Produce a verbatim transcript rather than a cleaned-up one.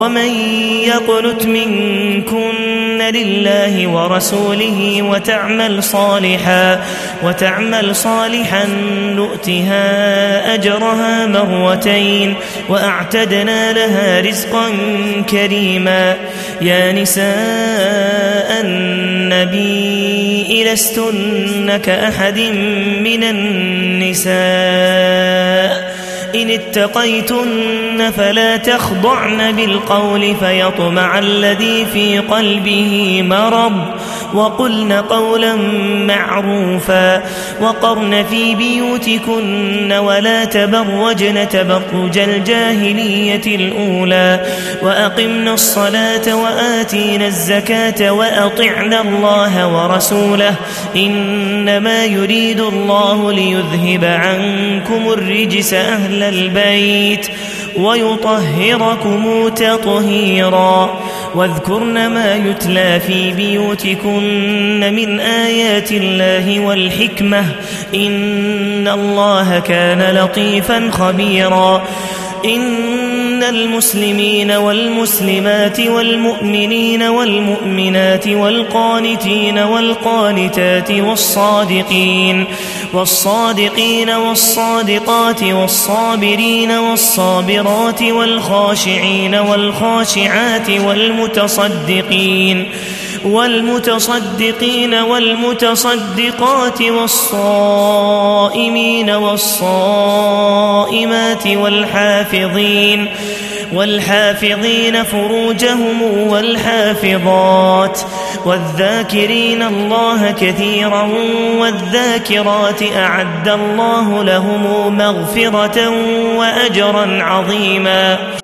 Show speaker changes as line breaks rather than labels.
ومن يقنت منكن لله ورسوله وتعمل صالحا وتعمل صالحا نؤتها أجرها مرتين وأعتدنا لها رزقا كريما. يا نساء النبي لستن كأحد من النساء إن اتقيتن فلا تخضعن بالقول فيطمع الذي في قلبه مرض وقلن قولا معروفا وقرن في بيوتكن ولا تبرجن تبرج الجاهلية الأولى وأقمن الصلاة وآتينا الزكاة وأطعنا الله ورسوله إنما يريد الله ليذهب عنكم الرجس أهل البيت ويطهركم تطهيرا. واذكرن ما يتلى في بيوتكن من آيات الله والحكمة إن الله كان لطيفا خبيرا. إن المسلمين والمسلمات والمؤمنين والمؤمنات والقانتين والقانتات والصادقين والصادقين والصادقات والصابرين والصابرات والخاشعين والخاشعات والمتصدقين والمتصدقين والمتصدقات والصائمين والصائمات والحافظين والحافظين فروجهم والحافظات والذاكرين الله كثيرا والذاكرات أعد الله لهم مغفرة وأجرا عظيما.